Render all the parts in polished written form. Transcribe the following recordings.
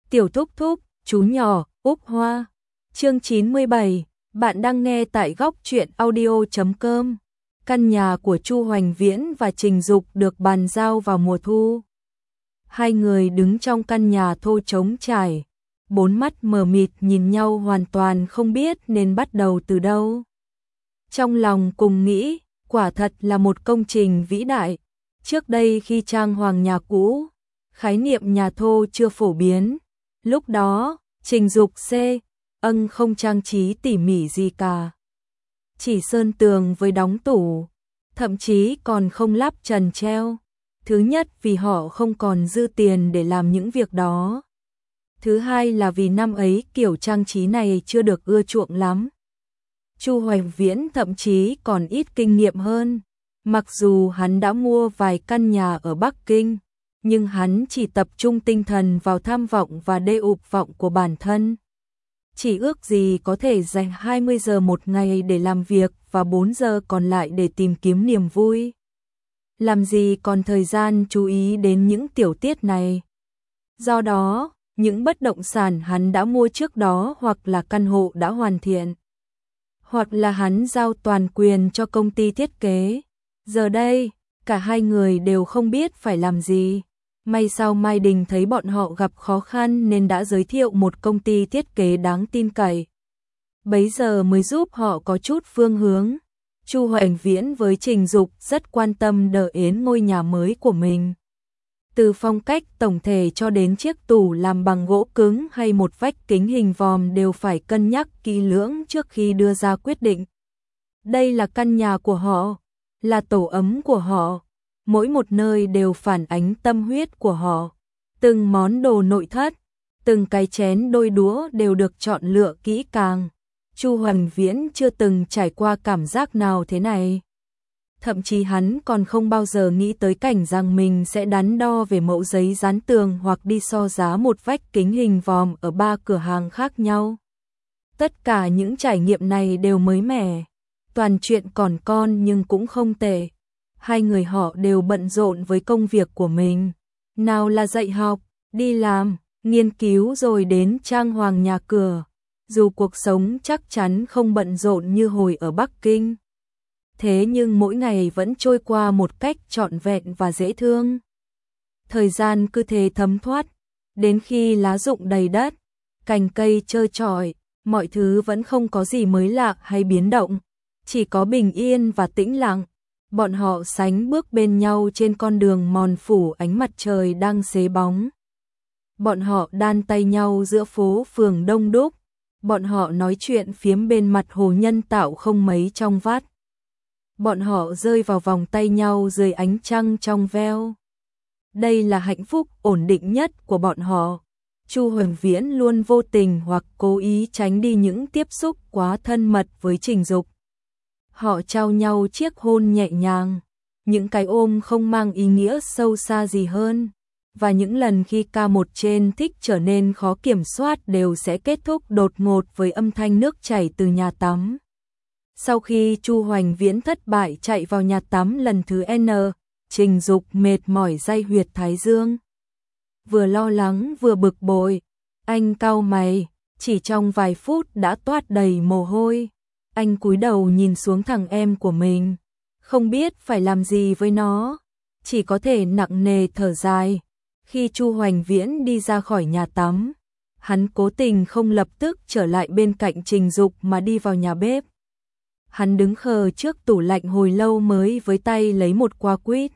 Tiểu thúc thúc, chú nhỏ, Úc Hoa. Chương 97, bạn đang nghe tại góc truyện audio.com. Căn nhà của Chu Hoành Viễn và Trình Dục được bàn giao vào mùa thu. Hai người đứng trong căn nhà thô trống trải, bốn mắt mờ mịt nhìn nhau hoàn toàn không biết nên bắt đầu từ đâu. Trong lòng cùng nghĩ, quả thật là một công trình vĩ đại. Trước đây khi trang hoàng nhà cũ, khái niệm nhà thô chưa phổ biến. Lúc đó, Trình Dục không trang trí tỉ mỉ gì cả. Chỉ sơn tường với đóng tủ, thậm chí còn không lắp trần treo. Thứ nhất vì họ không còn dư tiền để làm những việc đó. Thứ hai là vì năm ấy kiểu trang trí này chưa được ưa chuộng lắm. Chu Hoành Viễn thậm chí còn ít kinh nghiệm hơn. Mặc dù hắn đã mua vài căn nhà ở Bắc Kinh, nhưng hắn chỉ tập trung tinh thần vào tham vọng và đê ục vọng của bản thân. Chỉ ước gì có thể dành 20 giờ một ngày để làm việc và 4 giờ còn lại để tìm kiếm niềm vui. Làm gì còn thời gian chú ý đến những tiểu tiết này. Do đó, những bất động sản hắn đã mua trước đó hoặc là căn hộ đã hoàn thiện, hoặc là hắn giao toàn quyền cho công ty thiết kế. Giờ đây, cả hai người đều không biết phải làm gì. May sao Mai Đình thấy bọn họ gặp khó khăn nên đã giới thiệu một công ty thiết kế đáng tin cậy. Bấy giờ mới giúp họ có chút phương hướng. Chu Hoành Viễn với Trình Dục rất quan tâm đỡ ến ngôi nhà mới của mình. Từ phong cách tổng thể cho đến chiếc tủ làm bằng gỗ cứng hay một vách kính hình vòm đều phải cân nhắc kỹ lưỡng trước khi đưa ra quyết định. Đây là căn nhà của họ, là tổ ấm của họ. Mỗi một nơi đều phản ánh tâm huyết của họ. Từng món đồ nội thất, từng cái chén đôi đũa đều được chọn lựa kỹ càng. Chu Hoành Viễn chưa từng trải qua cảm giác nào thế này. Thậm chí hắn còn không bao giờ nghĩ tới cảnh rằng mình sẽ đắn đo về mẫu giấy dán tường hoặc đi so giá một vách kính hình vòm ở 3 cửa hàng khác nhau. Tất cả những trải nghiệm này đều mới mẻ. Toàn chuyện còn con nhưng cũng không tệ. Hai người họ đều bận rộn với công việc của mình. Nào là dạy học, đi làm, nghiên cứu rồi đến trang hoàng nhà cửa. Dù cuộc sống chắc chắn không bận rộn như hồi ở Bắc Kinh. Thế nhưng mỗi ngày vẫn trôi qua một cách trọn vẹn và dễ thương. Thời gian cứ thế thấm thoát, đến khi lá rụng đầy đất, cành cây trơ trọi, mọi thứ vẫn không có gì mới lạ hay biến động, chỉ có bình yên và tĩnh lặng. Bọn họ sánh bước bên nhau trên con đường mòn phủ ánh mặt trời đang xế bóng. Bọn họ đan tay nhau giữa phố phường đông đúc. Bọn họ nói chuyện phiếm bên mặt hồ nhân tạo không mấy trong vắt. Bọn họ rơi vào vòng tay nhau dưới ánh trăng trong veo. Đây là hạnh phúc ổn định nhất của bọn họ. Chu Hoành Viễn luôn vô tình hoặc cố ý tránh đi những tiếp xúc quá thân mật với Trình Dục. Họ trao nhau chiếc hôn nhẹ nhàng, những cái ôm không mang ý nghĩa sâu xa gì hơn. Và những lần khi ca một trên thích trở nên khó kiểm soát đều sẽ kết thúc đột ngột với âm thanh nước chảy từ nhà tắm. Sau khi Chu Hoành Viễn thất bại chạy vào nhà tắm lần thứ N, Trình Dục mệt mỏi day huyệt thái dương. Vừa lo lắng vừa bực bội, anh cau mày, chỉ trong vài phút đã toát đầy mồ hôi. Anh cúi đầu nhìn xuống thằng em của mình, không biết phải làm gì với nó, chỉ có thể nặng nề thở dài. Khi Chu Hoành Viễn đi ra khỏi nhà tắm, hắn cố tình không lập tức trở lại bên cạnh Trình Dục mà đi vào nhà bếp. Hắn đứng khờ trước tủ lạnh hồi lâu mới với tay lấy một quả quýt,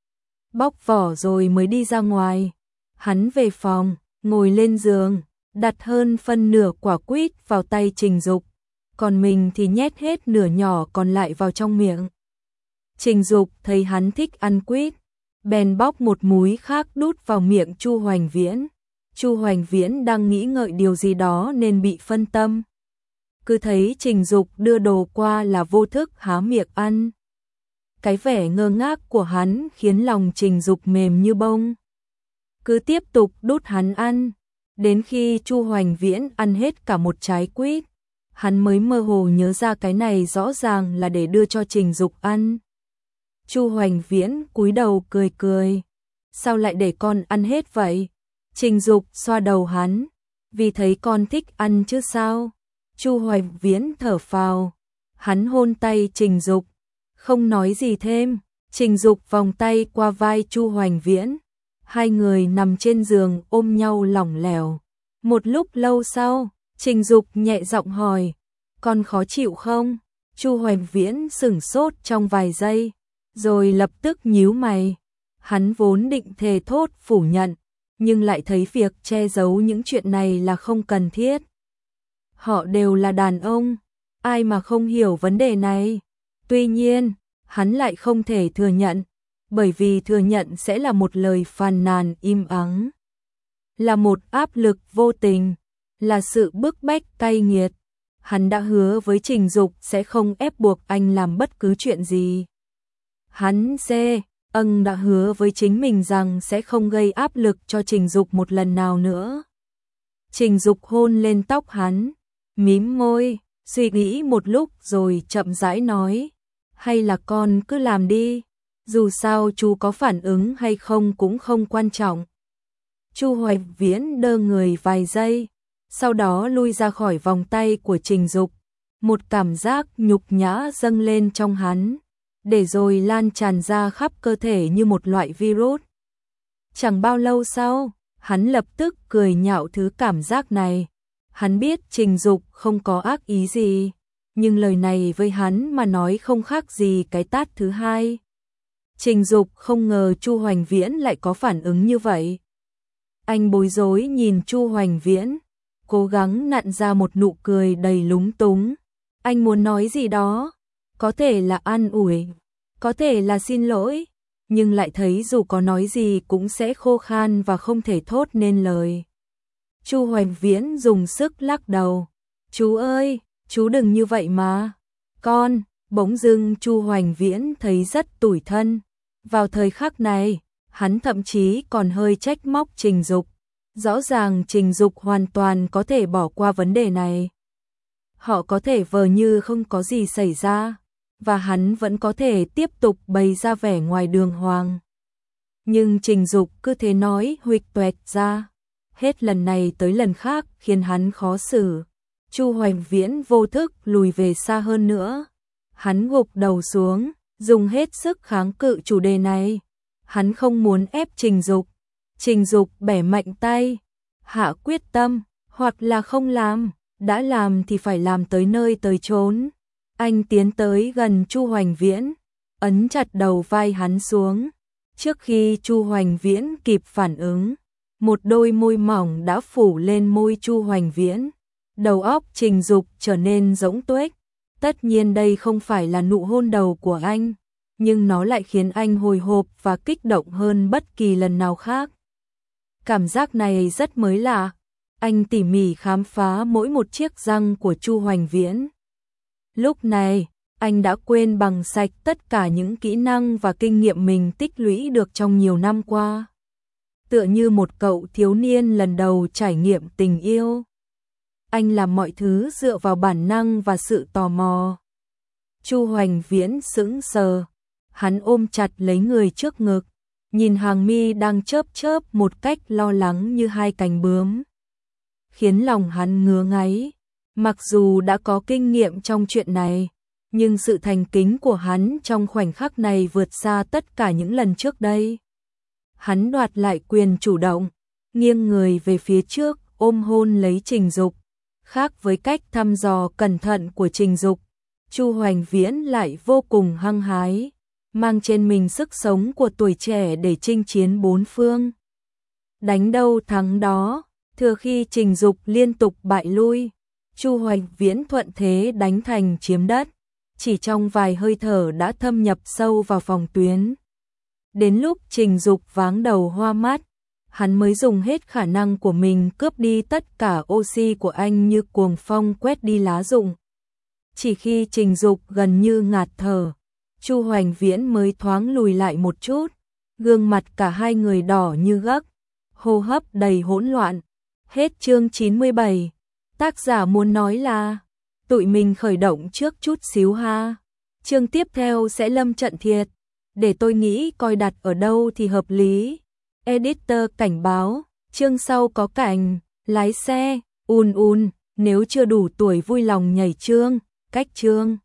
bóc vỏ rồi mới đi ra ngoài. Hắn về phòng, ngồi lên giường, đặt hơn phân nửa quả quýt vào tay Trình Dục, còn mình thì nhét hết nửa nhỏ còn lại vào trong miệng. Trình Dục thấy hắn thích ăn quýt, bèn bóc một múi khác đút vào miệng Chu Hoành Viễn. Chu Hoành Viễn đang nghĩ ngợi điều gì đó nên bị phân tâm. Cứ thấy Trình Dục đưa đồ qua là vô thức há miệng ăn. Cái vẻ ngơ ngác của hắn khiến lòng Trình Dục mềm như bông. Cứ tiếp tục đút hắn ăn, đến khi Chu Hoành Viễn ăn hết cả một trái quýt, hắn mới mơ hồ nhớ ra cái này rõ ràng là để đưa cho Trình Dục ăn. Chu Hoành Viễn cúi đầu cười cười. Sao lại để con ăn hết vậy? Trình Dục xoa đầu hắn, vì thấy con thích ăn chứ sao. Chu Hoài Viễn thở phào, hắn hôn tay Trình Dục, không nói gì thêm. Trình Dục vòng tay qua vai Chu Hoài Viễn, hai người nằm trên giường ôm nhau lỏng lẻo. Một lúc lâu sau, Trình Dục nhẹ giọng hỏi, con khó chịu không? Chu Hoài Viễn sửng sốt trong vài giây, rồi lập tức nhíu mày. Hắn vốn định thề thốt phủ nhận, nhưng lại thấy việc che giấu những chuyện này là không cần thiết. Họ đều là đàn ông, ai mà không hiểu vấn đề này. Tuy nhiên, hắn lại không thể thừa nhận, bởi vì thừa nhận sẽ là một lời phàn nàn im ắng, là một áp lực vô tình, là sự bức bách cay nghiệt. Hắn đã hứa với Trình Dục sẽ không ép buộc anh làm bất cứ chuyện gì. Hắn đã hứa với chính mình rằng sẽ không gây áp lực cho Trình Dục một lần nào nữa. Trình Dục hôn lên tóc hắn, mím môi, suy nghĩ một lúc rồi chậm rãi nói, hay là con cứ làm đi, dù sao chú có phản ứng hay không cũng không quan trọng. Chu Hoài Viễn đơ người vài giây, sau đó lui ra khỏi vòng tay của Trình Dục. Một cảm giác nhục nhã dâng lên trong hắn, để rồi lan tràn ra khắp cơ thể như một loại virus. Chẳng bao lâu sau, hắn lập tức cười nhạo thứ cảm giác này. Hắn biết Trình Dục không có ác ý gì, nhưng lời này với hắn mà nói không khác gì cái tát thứ hai. Trình Dục không ngờ Chu Hoành Viễn lại có phản ứng như vậy. Anh bối rối nhìn Chu Hoành Viễn, cố gắng nặn ra một nụ cười đầy lúng túng. Anh muốn nói gì đó, có thể là an ủi, có thể là xin lỗi, nhưng lại thấy dù có nói gì cũng sẽ khô khan và không thể thốt nên lời. Chu Hoành Viễn dùng sức lắc đầu. Chú ơi, chú đừng như vậy mà. Con, bỗng dưng Chu Hoành Viễn thấy rất tủi thân. Vào thời khắc này, hắn thậm chí còn hơi trách móc Trình Dục. Rõ ràng Trình Dục hoàn toàn có thể bỏ qua vấn đề này. Họ có thể vờ như không có gì xảy ra, và hắn vẫn có thể tiếp tục bày ra vẻ ngoài đường hoàng. Nhưng Trình Dục cứ thế nói huỵch toẹt ra, hết lần này tới lần khác khiến hắn khó xử. Chu Hoành Viễn vô thức lùi về xa hơn nữa. Hắn gục đầu xuống, dùng hết sức kháng cự chủ đề này. Hắn không muốn ép Trình Dục. Trình Dục bẻ mạnh tay, hạ quyết tâm, hoặc là không làm, đã làm thì phải làm tới nơi tới chốn. Anh tiến tới gần Chu Hoành Viễn, ấn chặt đầu vai hắn xuống. Trước khi Chu Hoành Viễn kịp phản ứng, một đôi môi mỏng đã phủ lên môi Chu Hoành Viễn. Đầu óc Trình Dục trở nên rỗng tuếch. Tất nhiên đây không phải là nụ hôn đầu của anh, nhưng nó lại khiến anh hồi hộp và kích động hơn bất kỳ lần nào khác. Cảm giác này rất mới lạ. Anh tỉ mỉ khám phá mỗi một chiếc răng của Chu Hoành Viễn. Lúc này, anh đã quên bằng sạch tất cả những kỹ năng và kinh nghiệm mình tích lũy được trong nhiều năm qua. Tựa như một cậu thiếu niên lần đầu trải nghiệm tình yêu. Anh làm mọi thứ dựa vào bản năng và sự tò mò. Chu Hoành Viễn sững sờ, hắn ôm chặt lấy người trước ngực, nhìn hàng mi đang chớp chớp một cách lo lắng như hai cánh bướm. Khiến lòng hắn ngứa ngáy. Mặc dù đã có kinh nghiệm trong chuyện này, nhưng sự thành kính của hắn trong khoảnh khắc này vượt xa tất cả những lần trước đây. Hắn đoạt lại quyền chủ động, nghiêng người về phía trước, ôm hôn lấy Trình Dục. Khác với cách thăm dò cẩn thận của Trình Dục, Chu Hoành Viễn lại vô cùng hăng hái, mang trên mình sức sống của tuổi trẻ để chinh chiến bốn phương. Đánh đâu thắng đó, thừa khi Trình Dục liên tục bại lui, Chu Hoành Viễn thuận thế đánh thành chiếm đất, chỉ trong vài hơi thở đã thâm nhập sâu vào phòng tuyến. Đến lúc Trình Dục váng đầu hoa mắt, hắn mới dùng hết khả năng của mình cướp đi tất cả oxy của anh như cuồng phong quét đi lá rụng. Chỉ khi Trình Dục gần như ngạt thở, Chu Hoành Viễn mới thoáng lùi lại một chút, gương mặt cả hai người đỏ như gấc, hô hấp đầy hỗn loạn. Hết chương 97. Tác giả muốn nói là tụi mình khởi động trước chút xíu ha. Chương tiếp theo sẽ lâm trận thiệt. Để tôi nghĩ coi đặt ở đâu thì hợp lý. Editor cảnh báo, Chương sau có cảnh lái xe, nếu chưa đủ tuổi vui lòng nhảy chương, cách chương.